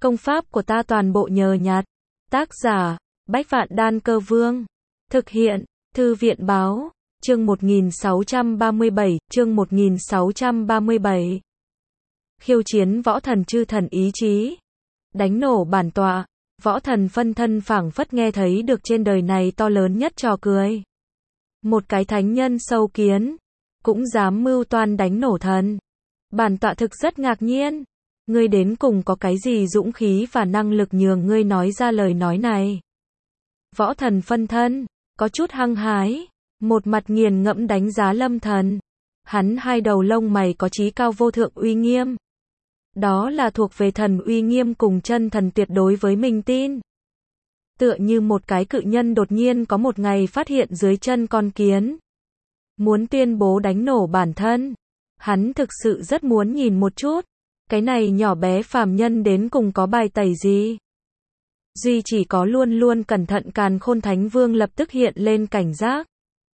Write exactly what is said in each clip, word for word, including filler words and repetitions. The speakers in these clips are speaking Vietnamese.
Công pháp của ta toàn bộ nhờ nhặt. Tác giả, Bách Vạn Đan Cơ Vương. Thực hiện, Thư viện Báo. Chương một nghìn sáu trăm ba mươi bảy, chương một nghìn sáu trăm ba mươi bảy. Khiêu chiến võ thần chư thần ý chí. Đánh nổ bản tọa, võ thần phân thân phảng phất nghe thấy được trên đời này to lớn nhất trò cười. Một cái thánh nhân sâu kiến, cũng dám mưu toan đánh nổ thần. Bản tọa thực rất ngạc nhiên. Ngươi đến cùng có cái gì dũng khí và năng lực nhường ngươi nói ra lời nói này? Võ thần phân thân, có chút hăng hái, một mặt nghiền ngẫm đánh giá Lâm Thần. Hắn hai đầu lông mày có chí cao vô thượng uy nghiêm. Đó là thuộc về thần uy nghiêm cùng chân thần tuyệt đối với mình tin. Tựa như một cái cự nhân đột nhiên có một ngày phát hiện dưới chân con kiến. Muốn tuyên bố đánh nổ bản thân. Hắn thực sự rất muốn nhìn một chút. Cái này nhỏ bé phàm nhân đến cùng có bài tẩy gì? Duy chỉ có luôn luôn cẩn thận Càn Khôn Thánh Vương lập tức hiện lên cảnh giác.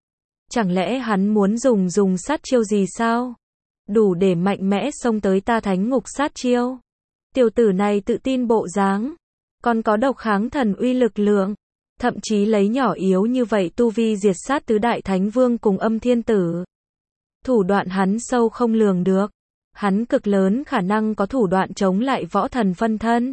Chẳng lẽ hắn muốn dùng dùng sát chiêu gì sao? Đủ để mạnh mẽ xông tới ta thánh ngục sát chiêu. Tiểu tử này tự tin bộ dáng, còn có độc kháng thần uy lực lượng, thậm chí lấy nhỏ yếu như vậy tu vi diệt sát tứ đại thánh vương cùng Âm Thiên Tử. Thủ đoạn hắn sâu không lường được. Hắn cực lớn khả năng có thủ đoạn chống lại võ thần phân thân.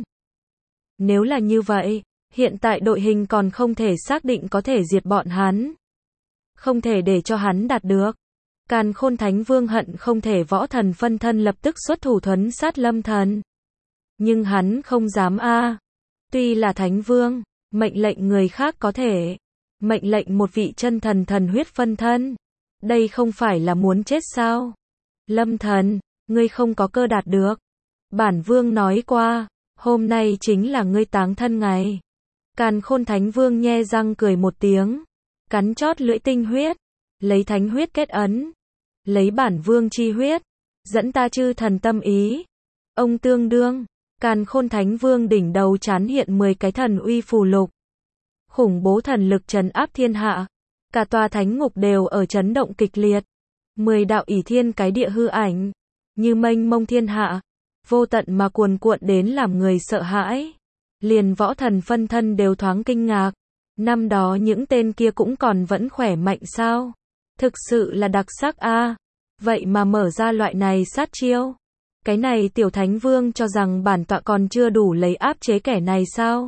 Nếu là như vậy, hiện tại đội hình còn không thể xác định có thể diệt bọn hắn. Không thể để cho hắn đạt được. Càn Khôn Thánh Vương hận không thể võ thần phân thân lập tức xuất thủ thuấn sát Lâm Thần. Nhưng hắn không dám a. Tuy là Thánh Vương, mệnh lệnh người khác có thể. Mệnh lệnh một vị chân thần thần huyết phân thân. Đây không phải là muốn chết sao? Lâm Thần, ngươi không có cơ đạt được. Bản Vương nói qua, hôm nay chính là ngươi táng thân ngày. Càn Khôn Thánh Vương nhe răng cười một tiếng, cắn chót lưỡi tinh huyết, lấy thánh huyết kết ấn, lấy bản Vương chi huyết, dẫn ta chư thần tâm ý. Ông tương đương, Càn Khôn Thánh Vương đỉnh đầu chán hiện mười cái thần uy phù lục. Khủng bố thần lực trấn áp thiên hạ, cả tòa thánh ngục đều ở chấn động kịch liệt. Mười đạo ỷ thiên cái địa hư ảnh, như mênh mông thiên hạ, vô tận mà cuồn cuộn đến làm người sợ hãi. Liền võ thần phân thân đều thoáng kinh ngạc. Năm đó những tên kia cũng còn vẫn khỏe mạnh sao? Thực sự là đặc sắc a. Vậy mà mở ra loại này sát chiêu. Cái này tiểu thánh vương cho rằng bản tọa còn chưa đủ lấy áp chế kẻ này sao?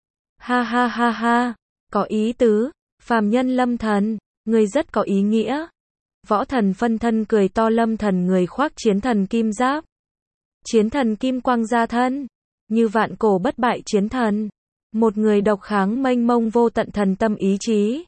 Ha ha ha ha, có ý tứ, phàm nhân Lâm Thần, người rất có ý nghĩa. Võ thần phân thân cười to. Lâm Thần người khoác chiến thần kim giáp, chiến thần kim quang ra thân, như vạn cổ bất bại chiến thần, một người độc kháng mênh mông vô tận thần tâm ý chí.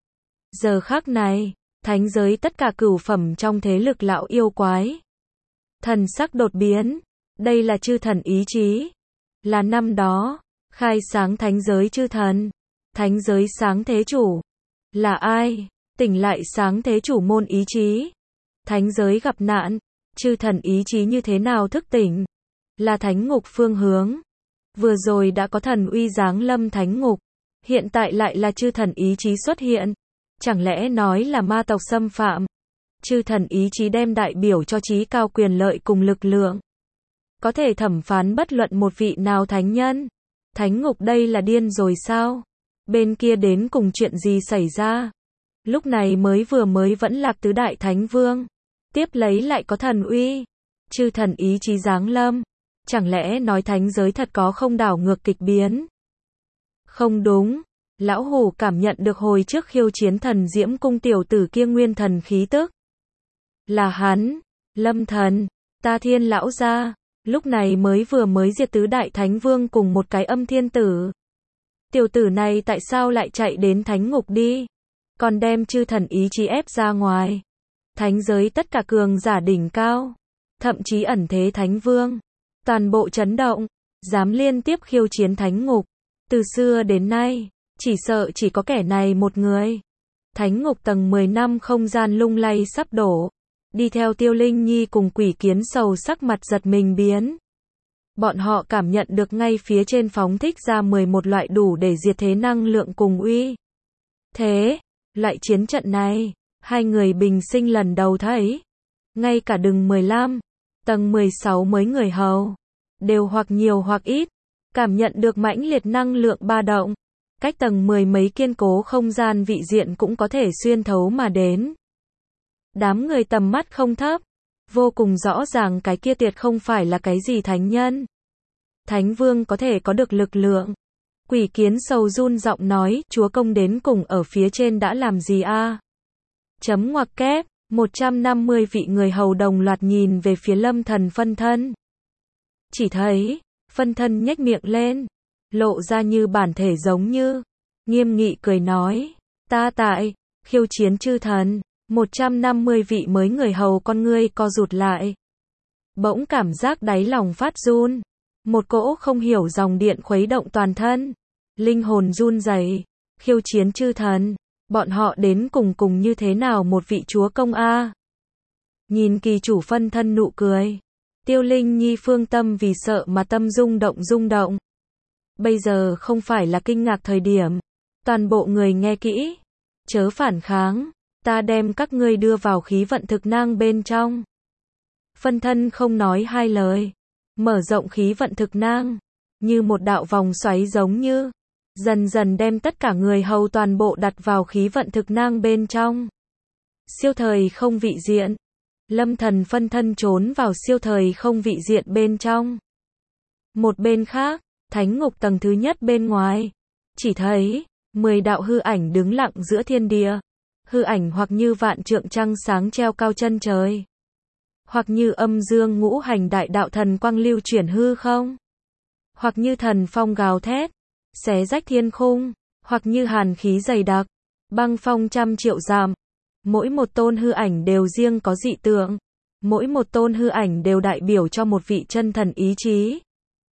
Giờ khắc này, thánh giới tất cả cửu phẩm trong thế lực lão yêu quái, thần sắc đột biến. Đây là chư thần ý chí, là năm đó khai sáng thánh giới chư thần, thánh giới sáng thế chủ. Là ai? Tỉnh lại sáng thế chủ môn ý chí. Thánh giới gặp nạn, chư thần ý chí như thế nào thức tỉnh? Là thánh ngục phương hướng. Vừa rồi đã có thần uy giáng lâm thánh ngục, hiện tại lại là chư thần ý chí xuất hiện. Chẳng lẽ nói là ma tộc xâm phạm? Chư thần ý chí đem đại biểu cho chí cao quyền lợi cùng lực lượng, có thể thẩm phán bất luận một vị nào thánh nhân. Thánh ngục đây là điên rồi sao? Bên kia đến cùng chuyện gì xảy ra? Lúc này mới vừa mới vẫn lạc tứ đại thánh vương, tiếp lấy lại có thần uy, chư thần ý chí giáng lâm. Chẳng lẽ nói thánh giới thật có không đảo ngược kịch biến? Không đúng, lão hủ cảm nhận được hồi trước khiêu chiến thần diễm cung tiểu tử kia nguyên thần khí tức. Là hắn, Lâm Thần, ta thiên lão gia, lúc này mới vừa mới diệt tứ đại thánh vương cùng một cái Âm Thiên Tử. Tiểu tử này tại sao lại chạy đến thánh ngục đi? Còn đem chư thần ý chí ép ra ngoài. Thánh giới tất cả cường giả đỉnh cao, thậm chí ẩn thế thánh vương, toàn bộ chấn động, dám liên tiếp khiêu chiến thánh ngục. Từ xưa đến nay, chỉ sợ chỉ có kẻ này một người. Thánh ngục tầng mười năm không gian lung lay sắp đổ. Đi theo Tiêu Linh Nhi cùng Quỷ Kiến Sầu sắc mặt giật mình biến. Bọn họ cảm nhận được ngay phía trên phóng thích ra mười một loại đủ để diệt thế năng lượng cùng uy thế. Loại chiến trận này, hai người bình sinh lần đầu thấy. Ngay cả đừng mười lăm, tầng mười sáu mới người hầu, đều hoặc nhiều hoặc ít, cảm nhận được mãnh liệt năng lượng ba động. Cách tầng mười mấy kiên cố không gian vị diện cũng có thể xuyên thấu mà đến. Đám người tầm mắt không thấp, vô cùng rõ ràng cái kia tuyệt không phải là cái gì thánh nhân. Thánh vương có thể có được lực lượng. Quỷ kiến sầu run giọng nói, chúa công đến cùng ở phía trên đã làm gì a? Chấm ngoặc kép, một trăm năm mươi vị người hầu đồng loạt nhìn về phía Lâm Thần phân thân. Chỉ thấy, phân thân nhếch miệng lên, lộ ra như bản thể giống như, nghiêm nghị cười nói, ta tại, khiêu chiến chư thần, một trăm năm mươi vị mới người hầu con ngươi co rụt lại. Bỗng cảm giác đáy lòng phát run, một cỗ không hiểu dòng điện khuấy động toàn thân, linh hồn run rẩy, khiêu chiến chư thần, bọn họ đến cùng cùng như thế nào một vị chúa công a? Nhìn kỳ chủ phân thân nụ cười, Tiêu Linh Nhi phương tâm vì sợ mà tâm rung động rung động. Bây giờ không phải là kinh ngạc thời điểm, toàn bộ người nghe kỹ, chớ phản kháng, ta đem các ngươi đưa vào khí vận thực năng bên trong. Phân thân không nói hai lời, mở rộng khí vận thực năng, như một đạo vòng xoáy giống như, dần dần đem tất cả người hầu toàn bộ đặt vào khí vận thực năng bên trong. Siêu thời không vị diện, Lâm Thần phân thân trốn vào siêu thời không vị diện bên trong. Một bên khác, thánh ngục tầng thứ nhất bên ngoài, chỉ thấy, mười đạo hư ảnh đứng lặng giữa thiên địa. Hư ảnh hoặc như vạn trượng trăng sáng treo cao chân trời, hoặc như âm dương ngũ hành đại đạo thần quang lưu chuyển hư không, hoặc như thần phong gào thét, xé rách thiên khung, hoặc như hàn khí dày đặc, băng phong trăm triệu dặm. Mỗi một tôn hư ảnh đều riêng có dị tượng, mỗi một tôn hư ảnh đều đại biểu cho một vị chân thần ý chí.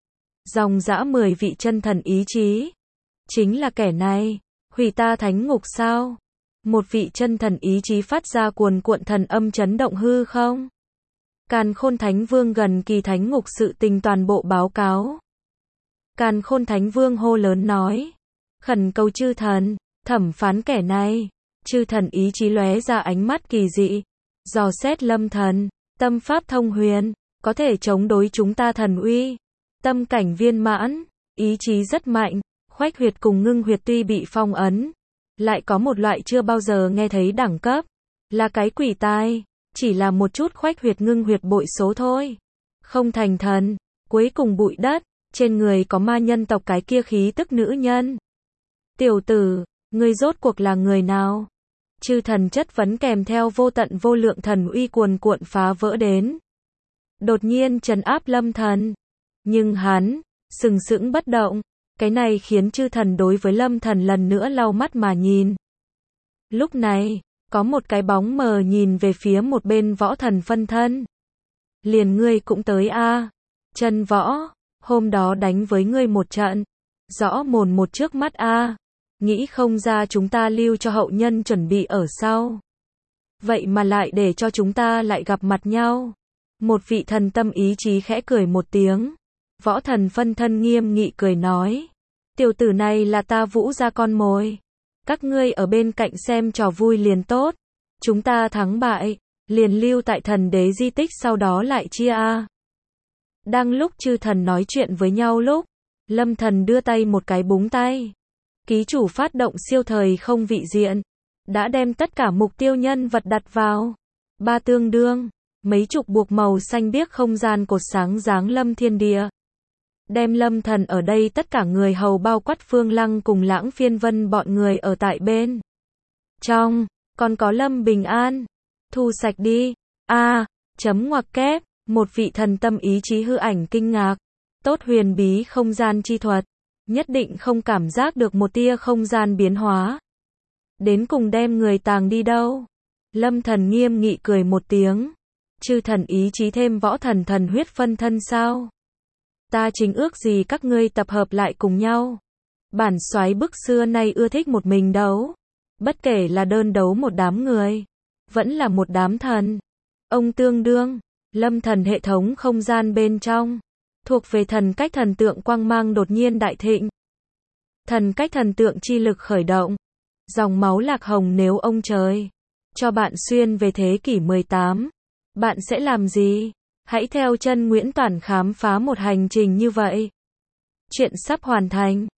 Dòng dã mười vị chân thần ý chí, chính là kẻ này, hủy ta thánh ngục sao? Một vị chân thần ý chí phát ra cuồn cuộn thần âm chấn động hư không? Càn Khôn Thánh Vương gần kỳ thánh ngục sự tình toàn bộ báo cáo. Càn Khôn Thánh Vương hô lớn nói, khẩn cầu chư thần, thẩm phán kẻ này. Chư thần ý chí lóe ra ánh mắt kỳ dị, dò xét Lâm Thần, tâm pháp thông huyền, có thể chống đối chúng ta thần uy, tâm cảnh viên mãn, ý chí rất mạnh, khoách huyệt cùng ngưng huyệt tuy bị phong ấn, lại có một loại chưa bao giờ nghe thấy đẳng cấp, là cái quỷ tai, chỉ là một chút khoách huyệt ngưng huyệt bội số thôi, không thành thần, cuối cùng bụi đất, trên người có ma nhân tộc cái kia khí tức nữ nhân. Tiểu tử, ngươi rốt cuộc là người nào? Chư thần chất vấn kèm theo vô tận vô lượng thần uy cuồn cuộn phá vỡ đến. Đột nhiên trấn áp Lâm Thần. Nhưng hắn, sừng sững bất động. Cái này khiến chư thần đối với Lâm Thần lần nữa lau mắt mà nhìn. Lúc này, có một cái bóng mờ nhìn về phía một bên võ thần phân thân. Liền ngươi cũng tới a, Chân võ, hôm đó đánh với ngươi một trận. Rõ mồn một trước mắt a. Nghĩ không ra chúng ta lưu cho hậu nhân chuẩn bị ở sau. Vậy mà lại để cho chúng ta lại gặp mặt nhau. Một vị thần tâm ý chí khẽ cười một tiếng. Võ thần phân thân nghiêm nghị cười nói. Tiểu tử này là ta Vũ gia con mồi. Các ngươi ở bên cạnh xem trò vui liền tốt. Chúng ta thắng bại, liền lưu tại thần đế di tích sau đó lại chia a. Đang lúc chư thần nói chuyện với nhau lúc, Lâm Thần đưa tay một cái búng tay. Ký chủ phát động siêu thời không vị diện, đã đem tất cả mục tiêu nhân vật đặt vào. Ba tương đương, mấy chục buộc màu xanh biếc không gian cột sáng giáng lâm thiên địa. Đem Lâm Thần ở đây tất cả người hầu bao quát Phương Lăng cùng Lãng Phiên Vân bọn người ở tại bên. Trong, còn có Lâm Bình An. Thu sạch đi. A, chấm ngoặc kép, một vị thần tâm ý chí hư ảnh kinh ngạc. Tốt huyền bí không gian chi thuật. Nhất định không cảm giác được một tia không gian biến hóa. Đến cùng đem người tàng đi đâu? Lâm Thần nghiêm nghị cười một tiếng. Chư thần ý chí thêm võ thần thần huyết phân thân sao? Ta chính ước gì các ngươi tập hợp lại cùng nhau. Bản soái bức xưa nay ưa thích một mình đấu. Bất kể là đơn đấu một đám người, vẫn là một đám thần. Ông tương đương, Lâm Thần hệ thống không gian bên trong. Thuộc về thần cách thần tượng quang mang đột nhiên đại thịnh. Thần cách thần tượng chi lực khởi động. Dòng máu lạc hồng nếu ông trời cho bạn xuyên về thế kỷ mười tám, bạn sẽ làm gì? Hãy theo chân Nguyễn Toản khám phá một hành trình như vậy. Chuyện sắp hoàn thành.